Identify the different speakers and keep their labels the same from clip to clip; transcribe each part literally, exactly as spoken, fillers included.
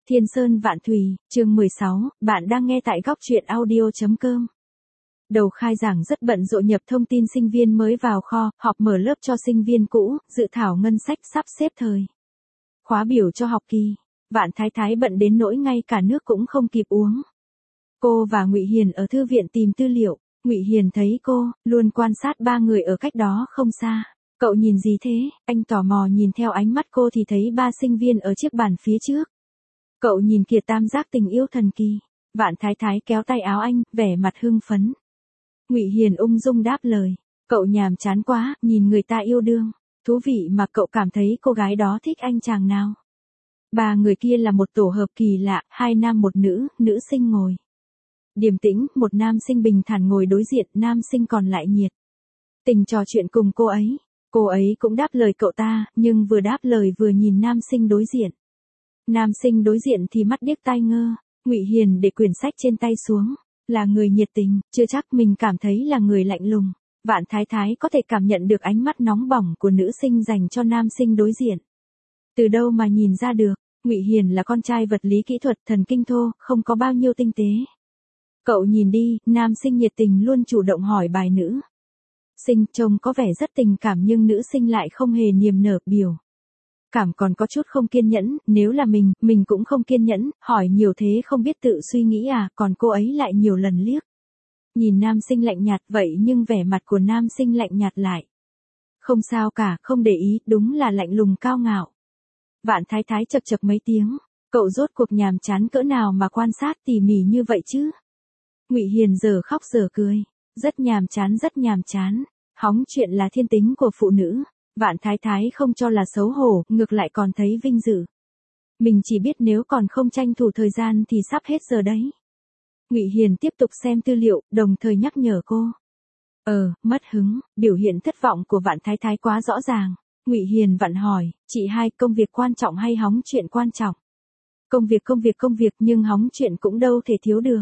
Speaker 1: Thiên Sơn Vạn Thủy, chương mười sáu, bạn đang nghe tại góc truyện audio.com. Đầu khai giảng rất bận rộn nhập thông tin sinh viên mới vào kho, họp mở lớp cho sinh viên cũ, dự thảo ngân sách sắp xếp thời khóa biểu cho học kỳ. Vạn Thái Thái bận đến nỗi ngay cả nước cũng không kịp uống. Cô và Ngụy Hiền ở thư viện tìm tư liệu, Ngụy Hiền thấy cô, luôn quan sát ba người ở cách đó không xa. Cậu nhìn gì thế? Anh tò mò nhìn theo ánh mắt cô thì thấy ba sinh viên ở chiếc bàn phía trước. Cậu nhìn kìa, tam giác tình yêu thần kỳ. Vạn Thái Thái kéo tay áo anh, vẻ mặt hưng phấn. Ngụy Hiền ung dung đáp lời. Cậu nhàm chán quá, nhìn người ta yêu đương. Thú vị mà. Cậu cảm thấy cô gái đó thích anh chàng nào? Ba người kia là một tổ hợp kỳ lạ, hai nam một nữ, nữ sinh ngồi điềm tĩnh, một nam sinh bình thản ngồi đối diện, nam sinh còn lại nhiệt tình trò chuyện cùng cô ấy. Cô ấy cũng đáp lời cậu ta, nhưng vừa đáp lời vừa nhìn nam sinh đối diện. Nam sinh đối diện thì mắt điếc tai ngơ. Ngụy Hiền để quyển sách trên tay xuống. Là người nhiệt tình, chưa chắc mình cảm thấy là người lạnh lùng. Vạn Thái Thái có thể cảm nhận được ánh mắt nóng bỏng của nữ sinh dành cho nam sinh đối diện. Từ đâu mà nhìn ra được, Ngụy Hiền là con trai vật lý kỹ thuật, thần kinh thô, không có bao nhiêu tinh tế. Cậu nhìn đi, nam sinh nhiệt tình luôn chủ động hỏi bài nữ sinh, trông có vẻ rất tình cảm nhưng nữ sinh lại không hề niềm nở, biểu cảm còn có chút không kiên nhẫn. Nếu là mình, mình cũng không kiên nhẫn, hỏi nhiều thế không biết tự suy nghĩ à, còn cô ấy lại nhiều lần liếc nhìn nam sinh lạnh nhạt, vậy nhưng vẻ mặt của nam sinh lạnh nhạt lại không sao cả, không để ý, đúng là lạnh lùng cao ngạo. Vạn Thái Thái chập chập mấy tiếng, cậu rốt cuộc nhàm chán cỡ nào mà quan sát tỉ mỉ như vậy chứ? Ngụy Hiền giờ khóc giờ cười, rất nhàm chán, rất nhàm chán. Hóng chuyện là thiên tính của phụ nữ. Vạn Thái Thái không cho là xấu hổ, ngược lại còn thấy vinh dự. Mình chỉ biết nếu còn không tranh thủ thời gian thì sắp hết giờ đấy. Ngụy Hiền tiếp tục xem tư liệu, đồng thời nhắc nhở cô. Ờ, mất hứng, biểu hiện thất vọng của Vạn Thái Thái quá rõ ràng. Ngụy Hiền vặn hỏi, chị hai, công việc quan trọng hay hóng chuyện quan trọng? Công việc công việc công việc nhưng hóng chuyện cũng đâu thể thiếu được.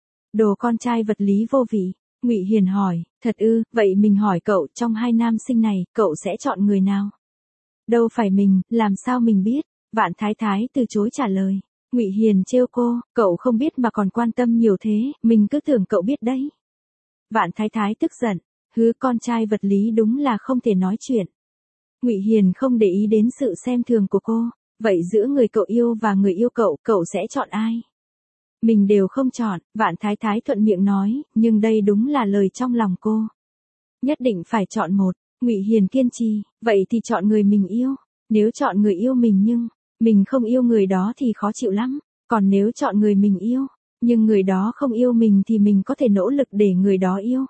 Speaker 1: Đồ con trai vật lý vô vị. Ngụy Hiền hỏi, thật ư, vậy mình hỏi cậu, trong hai nam sinh này, cậu sẽ chọn người nào? Đâu phải mình, làm sao mình biết? Vạn Thái Thái từ chối trả lời. Ngụy Hiền trêu cô, cậu không biết mà còn quan tâm nhiều thế, mình cứ tưởng cậu biết đấy. Vạn Thái Thái tức giận, hứ, con trai vật lý đúng là không thể nói chuyện. Ngụy Hiền không để ý đến sự xem thường của cô, vậy giữa người cậu yêu và người yêu cậu, cậu sẽ chọn ai? Mình đều không chọn, Vạn Thái Thái thuận miệng nói, nhưng đây đúng là lời trong lòng cô. Nhất định phải chọn một. Ngụy Hiền kiên trì, vậy thì chọn người mình yêu. Nếu chọn người yêu mình nhưng mình không yêu người đó thì khó chịu lắm. Còn nếu chọn người mình yêu, nhưng người đó không yêu mình thì mình có thể nỗ lực để người đó yêu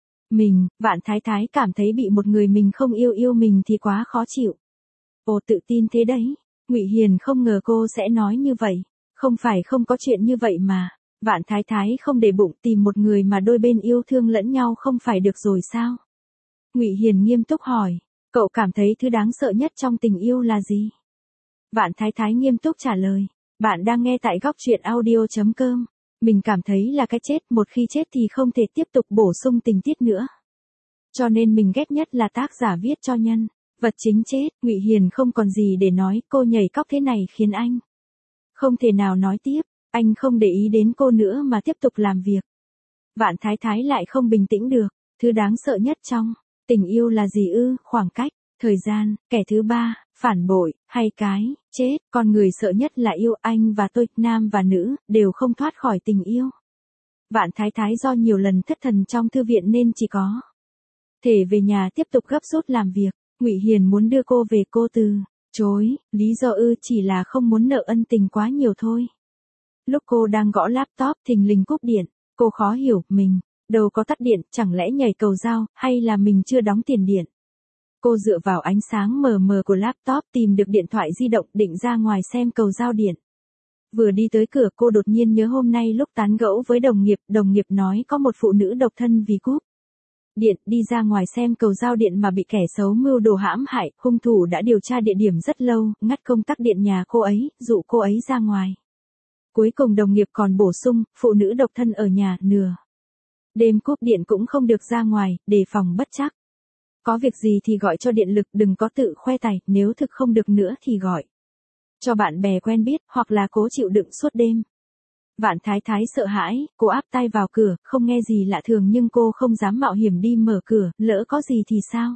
Speaker 1: mình. Vạn Thái Thái cảm thấy bị một người mình không yêu yêu mình thì quá khó chịu. Ồ, tự tin thế đấy. Ngụy Hiền không ngờ cô sẽ nói như vậy. Không phải không có chuyện như vậy mà. Vạn Thái Thái không để bụng, tìm một người mà đôi bên yêu thương lẫn nhau không phải được rồi sao? Ngụy Hiền nghiêm túc hỏi, cậu cảm thấy thứ đáng sợ nhất trong tình yêu là gì? Vạn Thái Thái nghiêm túc trả lời, bạn đang nghe tại góc truyện audio.com. Mình cảm thấy là cái chết, một khi chết thì không thể tiếp tục bổ sung tình tiết nữa. Cho nên mình ghét nhất là tác giả viết cho nhân vật chính chết. Ngụy Hiền không còn gì để nói, cô nhảy cóc thế này khiến anh không thể nào nói tiếp. Anh không để ý đến cô nữa mà tiếp tục làm việc. Vạn Thái Thái lại không bình tĩnh được. Thứ đáng sợ nhất trong tình yêu là gì ư? Khoảng cách, thời gian, kẻ thứ ba, phản bội, hay cái chết? Con người sợ nhất là yêu. Anh và tôi, nam và nữ, đều không thoát khỏi tình yêu. Vạn Thái Thái do nhiều lần thất thần trong thư viện nên chỉ có thể về nhà tiếp tục gấp rút làm việc. Ngụy Hiền muốn đưa cô về, cô từ chối, lý do ư? Chỉ là không muốn nợ ân tình quá nhiều thôi. Lúc cô đang gõ laptop, thình lình cúp điện. Cô khó hiểu, mình đâu có tắt điện, chẳng lẽ nhảy cầu dao, hay là mình chưa đóng tiền điện? Cô dựa vào ánh sáng mờ mờ của laptop tìm được điện thoại di động, định ra ngoài xem cầu dao điện. Vừa đi tới cửa, cô đột nhiên nhớ hôm nay lúc tán gẫu với đồng nghiệp, đồng nghiệp nói có một phụ nữ độc thân vì cúp điện, đi ra ngoài xem cầu dao điện mà bị kẻ xấu mưu đồ hãm hại. Hung thủ đã điều tra địa điểm rất lâu, ngắt công tắc điện nhà cô ấy, dụ cô ấy ra ngoài. Cuối cùng đồng nghiệp còn bổ sung, phụ nữ độc thân ở nhà, nửa đêm cúp điện cũng không được ra ngoài, đề phòng bất trắc. Có việc gì thì gọi cho điện lực, đừng có tự khoe tài, nếu thực không được nữa thì gọi cho bạn bè quen biết, hoặc là cố chịu đựng suốt đêm. Vạn Thái Thái sợ hãi, cô áp tai vào cửa, không nghe gì lạ thường nhưng cô không dám mạo hiểm đi mở cửa, lỡ có gì thì sao?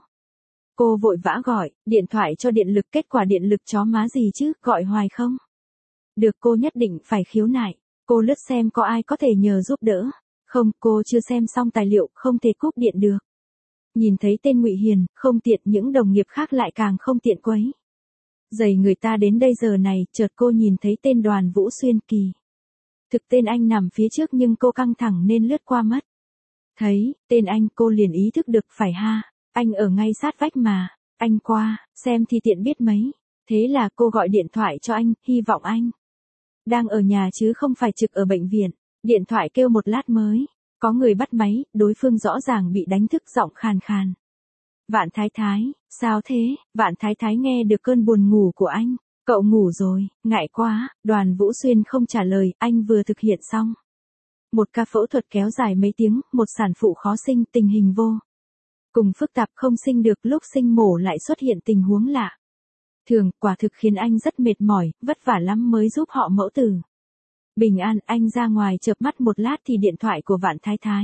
Speaker 1: Cô vội vã gọi, điện thoại cho điện lực, kết quả điện lực chó má gì chứ, gọi hoài không được, cô nhất định phải khiếu nại. Cô lướt xem có ai có thể nhờ giúp đỡ. Không, cô chưa xem xong tài liệu, không thể cúp điện được. Nhìn thấy tên Ngụy Hiền, không tiện, những đồng nghiệp khác lại càng không tiện quấy rầy người ta đến đây giờ này, chợt cô nhìn thấy tên Đoàn Vũ Xuyên. Kỳ thực tên anh nằm phía trước nhưng cô căng thẳng nên lướt qua mất. Thấy tên anh cô liền ý thức được, phải ha, anh ở ngay sát vách mà, anh qua xem thì tiện biết mấy. Thế là cô gọi điện thoại cho anh, hy vọng anh đang ở nhà chứ không phải trực ở bệnh viện. Điện thoại kêu một lát mới có người bắt máy, đối phương rõ ràng bị đánh thức, giọng khàn khàn. Vạn Thái Thái, sao thế? Vạn Thái Thái nghe được cơn buồn ngủ của anh. Cậu ngủ rồi, ngại quá. Đoàn Vũ Xuyên không trả lời, anh vừa thực hiện xong một ca phẫu thuật kéo dài mấy tiếng, một sản phụ khó sinh, tình hình vô cùng phức tạp, không sinh được, lúc sinh mổ lại xuất hiện tình huống lạ thường, quả thực khiến anh rất mệt mỏi, vất vả lắm mới giúp họ mẫu tử bình an. Anh ra ngoài chợp mắt một lát thì điện thoại của Vạn Thái Thái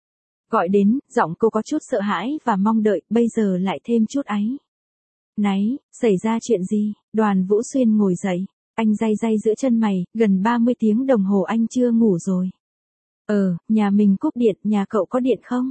Speaker 1: gọi đến, giọng cô có chút sợ hãi và mong đợi, bây giờ lại thêm chút áy náy. Xảy ra chuyện gì? Đoàn Vũ Xuyên ngồi dậy, anh day day giữa chân mày, gần ba mươi tiếng đồng hồ anh chưa ngủ rồi. Ờ, nhà mình cúp điện, nhà cậu có điện không?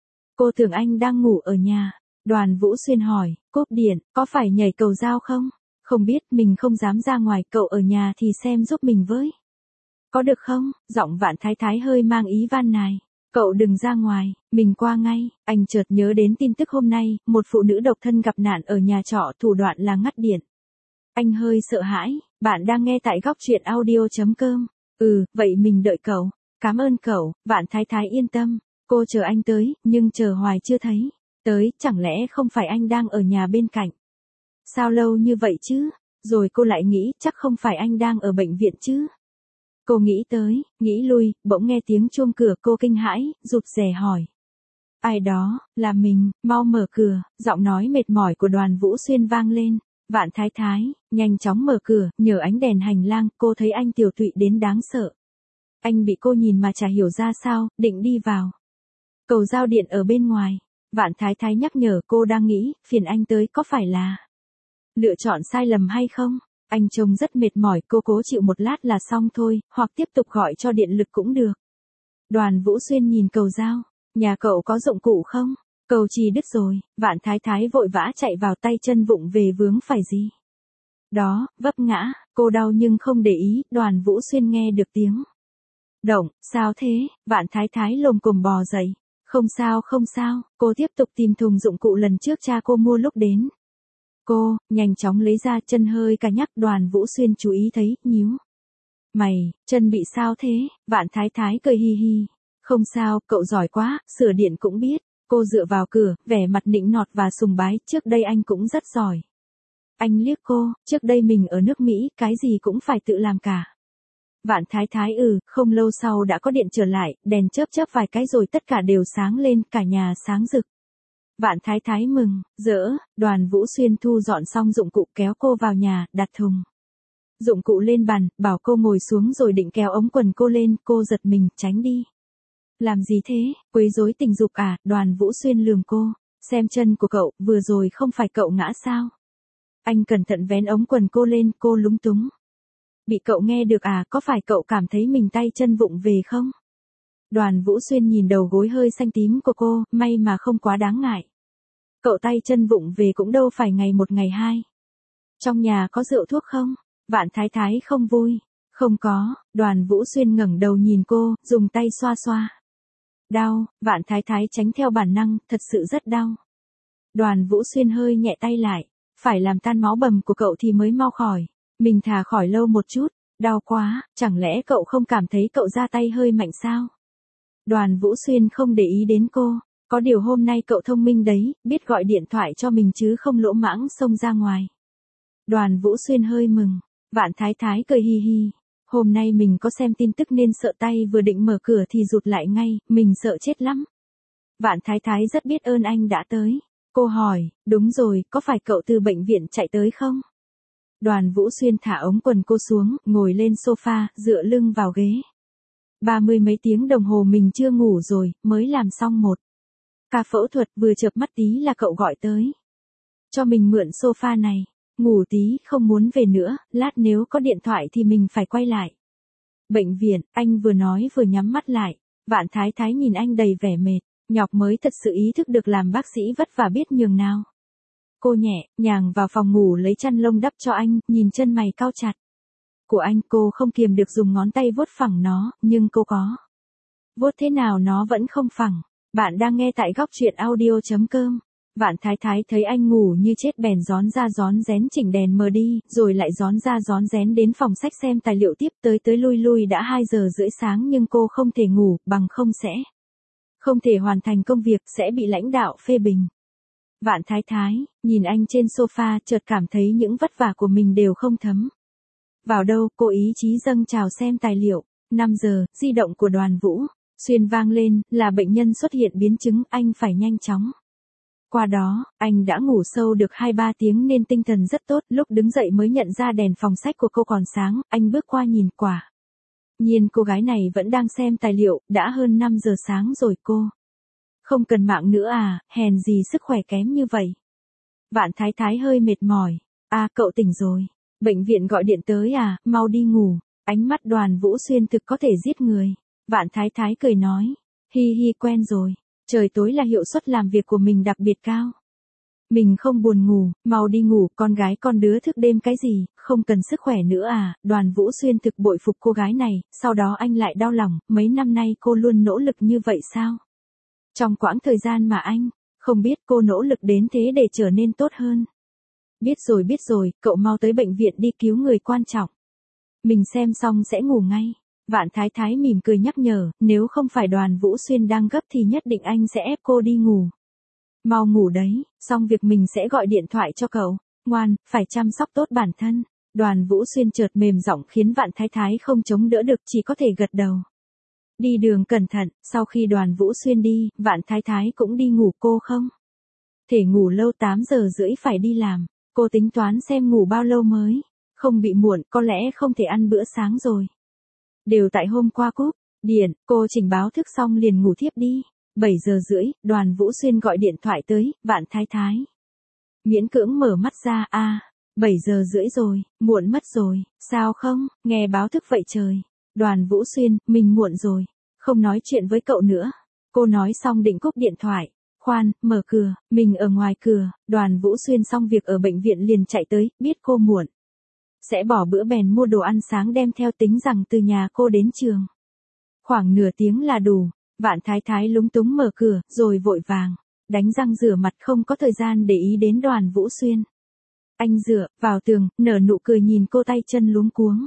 Speaker 1: Cô tưởng anh đang ngủ ở nhà. Đoàn Vũ Xuyên hỏi, cúp điện, có phải nhảy cầu dao không? Không biết, mình không dám ra ngoài, cậu ở nhà thì xem giúp mình với. Có được không? Giọng Vạn Thái Thái hơi mang ý van nài. Cậu đừng ra ngoài, mình qua ngay. Anh chợt nhớ đến tin tức hôm nay, một phụ nữ độc thân gặp nạn ở nhà trọ, thủ đoạn là ngắt điện. Anh hơi sợ hãi. Bạn đang nghe tại góc truyện audio chấm com. Ừ, vậy mình đợi cậu. Cảm ơn cậu. Vạn Thái Thái yên tâm. Cô chờ anh tới, nhưng chờ hoài chưa thấy tới, chẳng lẽ không phải anh đang ở nhà bên cạnh? Sao lâu như vậy chứ? Rồi cô lại nghĩ, chắc không phải anh đang ở bệnh viện chứ? Cô nghĩ tới, nghĩ lui, bỗng nghe tiếng chuông cửa, cô kinh hãi, rụt rè hỏi. Ai đó? Là mình, mau mở cửa. Giọng nói mệt mỏi của Đoàn Vũ Xuyên vang lên. Vạn Thái Thái nhanh chóng mở cửa, nhờ ánh đèn hành lang, cô thấy anh tiều tụy đến đáng sợ. Anh bị cô nhìn mà chả hiểu ra sao, định đi vào cầu giao điện ở bên ngoài. Vạn Thái Thái nhắc nhở, cô đang nghĩ, phiền anh tới có phải là lựa chọn sai lầm hay không? Anh trông rất mệt mỏi, cô cố chịu một lát là xong thôi, hoặc tiếp tục gọi cho điện lực cũng được. Đoàn Vũ Xuyên nhìn cầu giao, nhà cậu có dụng cụ không? Cầu trì đứt rồi. Vạn Thái Thái vội vã chạy vào, tay chân vụng về vướng phải gì đó, vấp ngã, cô đau nhưng không để ý. Đoàn Vũ Xuyên nghe được tiếng động, sao thế? Vạn Thái Thái lồm cồm bò dậy. Không sao, không sao. Cô tiếp tục tìm thùng dụng cụ lần trước cha cô mua lúc đến. Cô nhanh chóng lấy ra, chân hơi cà nhắc. Đoàn Vũ Xuyên chú ý thấy, nhíu mày, chân bị sao thế? Vạn Thái Thái cười hi hi. Không sao, cậu giỏi quá, sửa điện cũng biết. Cô dựa vào cửa, vẻ mặt nịnh nọt và sùng bái, trước đây anh cũng rất giỏi. Anh liếc cô, trước đây mình ở nước Mỹ, cái gì cũng phải tự làm cả. Vạn Thái Thái ừ, không lâu sau đã có điện trở lại, đèn chớp chớp vài cái rồi tất cả đều sáng lên, cả nhà sáng rực. Vạn Thái Thái mừng, rỡ. Đoàn Vũ Xuyên thu dọn xong dụng cụ, kéo cô vào nhà, đặt thùng dụng cụ lên bàn, bảo cô ngồi xuống rồi định kéo ống quần cô lên, cô giật mình, tránh đi. Làm gì thế, quấy rối tình dục à? Đoàn Vũ Xuyên lườm cô, xem chân của cậu, vừa rồi không phải cậu ngã sao? Anh cẩn thận vén ống quần cô lên, cô lúng túng. Bị cậu nghe được à, có phải cậu cảm thấy mình tay chân vụng về không? Đoàn Vũ Xuyên nhìn đầu gối hơi xanh tím của cô, may mà không quá đáng ngại. Cậu tay chân vụng về cũng đâu phải ngày một ngày hai. Trong nhà có rượu thuốc không? Vạn Thái Thái không vui. Không có. Đoàn Vũ Xuyên ngẩng đầu nhìn cô, dùng tay xoa xoa. Đau. Vạn Thái Thái tránh theo bản năng, thật sự rất đau. Đoàn Vũ Xuyên hơi nhẹ tay lại. Phải làm tan máu bầm của cậu thì mới mau khỏi. Mình thà khỏi lâu một chút. Đau quá, chẳng lẽ cậu không cảm thấy cậu ra tay hơi mạnh sao? Đoàn Vũ Xuyên không để ý đến cô. Có điều hôm nay cậu thông minh đấy, biết gọi điện thoại cho mình chứ không lỗ mãng xông ra ngoài. Đoàn Vũ Xuyên hơi mừng. Vạn Thái Thái cười hi hi. Hôm nay mình có xem tin tức nên sợ, tay vừa định mở cửa thì rụt lại ngay, mình sợ chết lắm. Vạn Thái Thái rất biết ơn anh đã tới. Cô hỏi, đúng rồi, có phải cậu từ bệnh viện chạy tới không? Đoàn Vũ Xuyên thả ống quần cô xuống, ngồi lên sofa, dựa lưng vào ghế. Ba mươi mấy tiếng đồng hồ mình chưa ngủ rồi, mới làm xong một ca phẫu thuật, vừa chợp mắt tí là cậu gọi tới. Cho mình mượn sofa này, ngủ tí, không muốn về nữa, lát nếu có điện thoại thì mình phải quay lại. Bệnh viện, anh vừa nói vừa nhắm mắt lại. Vạn Thái Thái nhìn anh đầy vẻ mệt, nhọc mới thật sự ý thức được làm bác sĩ vất vả biết nhường nào. Cô nhẹ nhàng vào phòng ngủ lấy chăn lông đắp cho anh, nhìn chân mày cau chặt của anh, cô không kiềm được dùng ngón tay vuốt phẳng nó, nhưng cô có vuốt thế nào nó vẫn không phẳng. Bạn đang nghe tại góc truyện audio chấm com. Vạn Thái Thái thấy anh ngủ như chết bèn rón ra rón rén chỉnh đèn mờ đi, rồi lại rón ra rón rén đến phòng sách xem tài liệu tiếp, tới tới lui lui đã hai giờ rưỡi sáng nhưng cô không thể ngủ, bằng không sẽ không thể hoàn thành công việc, sẽ bị lãnh đạo phê bình. Vạn Thái Thái nhìn anh trên sofa, chợt cảm thấy những vất vả của mình đều không thấm vào đâu, cô ý chí dâng trào xem tài liệu. năm giờ, di động của Đoàn Vũ Xuyên vang lên, là bệnh nhân xuất hiện biến chứng, anh phải nhanh chóng qua đó. Anh đã ngủ sâu được hai ba tiếng nên tinh thần rất tốt, lúc đứng dậy mới nhận ra đèn phòng sách của cô còn sáng, anh bước qua nhìn, quả nhiên cô gái này vẫn đang xem tài liệu, đã hơn năm giờ sáng rồi. Cô không cần mạng nữa à, hèn gì sức khỏe kém như vậy. Vạn Thái Thái hơi mệt mỏi. À, cậu tỉnh rồi. Bệnh viện gọi điện tới à, mau đi ngủ. Ánh mắt Đoàn Vũ Xuyên thực có thể giết người. Vạn Thái Thái cười nói. Hi hi, quen rồi. Trời tối là hiệu suất làm việc của mình đặc biệt cao. Mình không buồn ngủ, mau đi ngủ, con gái con đứa thức đêm cái gì, không cần sức khỏe nữa à. Đoàn Vũ Xuyên thực bội phục cô gái này, sau đó anh lại đau lòng, mấy năm nay cô luôn nỗ lực như vậy sao? Trong quãng thời gian mà anh không biết cô nỗ lực đến thế để trở nên tốt hơn. Biết rồi biết rồi, cậu mau tới bệnh viện đi, cứu người quan trọng. Mình xem xong sẽ ngủ ngay. Vạn Thái Thái mỉm cười nhắc nhở, nếu không phải Đoàn Vũ Xuyên đang gấp thì nhất định anh sẽ ép cô đi ngủ. Mau ngủ đấy, xong việc mình sẽ gọi điện thoại cho cậu. Ngoan, phải chăm sóc tốt bản thân. Đoàn Vũ Xuyên chợt mềm giọng khiến Vạn Thái Thái không chống đỡ được, chỉ có thể gật đầu. Đi đường cẩn thận. Sau khi Đoàn Vũ Xuyên đi, Vạn Thái Thái cũng đi ngủ, cô không thể ngủ lâu, tám giờ rưỡi phải đi làm. Cô tính toán xem ngủ bao lâu mới không bị muộn, có lẽ không thể ăn bữa sáng rồi. Đều tại hôm qua cúp điện, cô chỉnh báo thức xong liền ngủ thiếp đi. bảy giờ rưỡi, Đoàn Vũ Xuyên gọi điện thoại tới. Vạn Thái Thái miễn cưỡng mở mắt ra. A, à, bảy giờ rưỡi rồi, muộn mất rồi. Sao không, nghe báo thức vậy trời. Đoàn Vũ Xuyên, mình muộn rồi, không nói chuyện với cậu nữa. Cô nói xong định cúp điện thoại. Khoan, mở cửa, mình ở ngoài cửa. Đoàn Vũ Xuyên xong việc ở bệnh viện liền chạy tới, biết cô muộn sẽ bỏ bữa bèn mua đồ ăn sáng đem theo, tính rằng từ nhà cô đến trường khoảng nửa tiếng là đủ. Vạn Thái Thái lúng túng mở cửa, rồi vội vàng đánh răng rửa mặt, không có thời gian để ý đến Đoàn Vũ Xuyên. Anh dựa vào tường, nở nụ cười nhìn cô, tay chân luống cuống.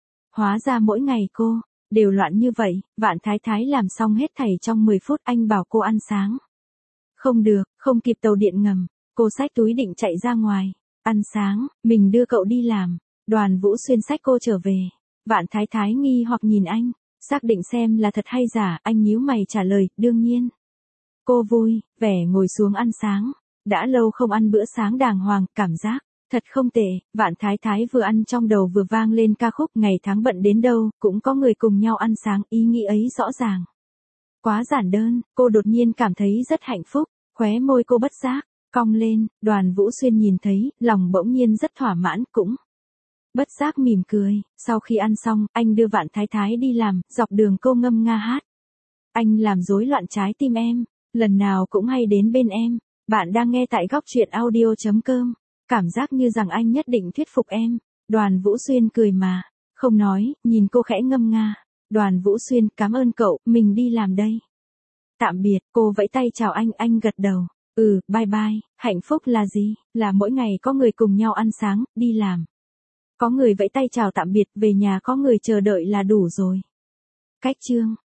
Speaker 1: Hóa ra mỗi ngày cô đều loạn như vậy. Vạn Thái Thái làm xong hết thảy trong mười phút, anh bảo cô ăn sáng. Không được, không kịp tàu điện ngầm. Cô xách túi định chạy ra ngoài. Ăn sáng, mình đưa cậu đi làm. Đoàn Vũ Xuyên xách cô trở về. Vạn Thái Thái nghi hoặc nhìn anh, xác định xem là thật hay giả. Anh nhíu mày trả lời, đương nhiên. Cô vui vẻ ngồi xuống ăn sáng. Đã lâu không ăn bữa sáng đàng hoàng, cảm giác thật không tệ. Vạn Thái Thái vừa ăn trong đầu vừa vang lên ca khúc Ngày tháng bận đến đâu, cũng có người cùng nhau ăn sáng, ý nghĩ ấy rõ ràng quá giản đơn. Cô đột nhiên cảm thấy rất hạnh phúc, khóe môi cô bất giác cong lên. Đoàn Vũ Xuyên nhìn thấy, lòng bỗng nhiên rất thỏa mãn, cũng bất giác mỉm cười. Sau khi ăn xong, anh đưa Vạn Thái Thái đi làm, dọc đường cô ngâm nga hát. Anh làm rối loạn trái tim em, lần nào cũng hay đến bên em. Bạn đang nghe tại góc truyện audio chấm com. Cảm giác như rằng anh nhất định thuyết phục em. Đoàn Vũ Xuyên cười mà không nói, nhìn cô khẽ ngâm nga. Đoàn Vũ Xuyên, cảm ơn cậu, mình đi làm đây. Tạm biệt. Cô vẫy tay chào anh, anh gật đầu. Ừ, bye bye. Hạnh phúc là gì? Là mỗi ngày có người cùng nhau ăn sáng, đi làm có người vẫy tay chào tạm biệt, về nhà có người chờ đợi là đủ rồi. Cách chương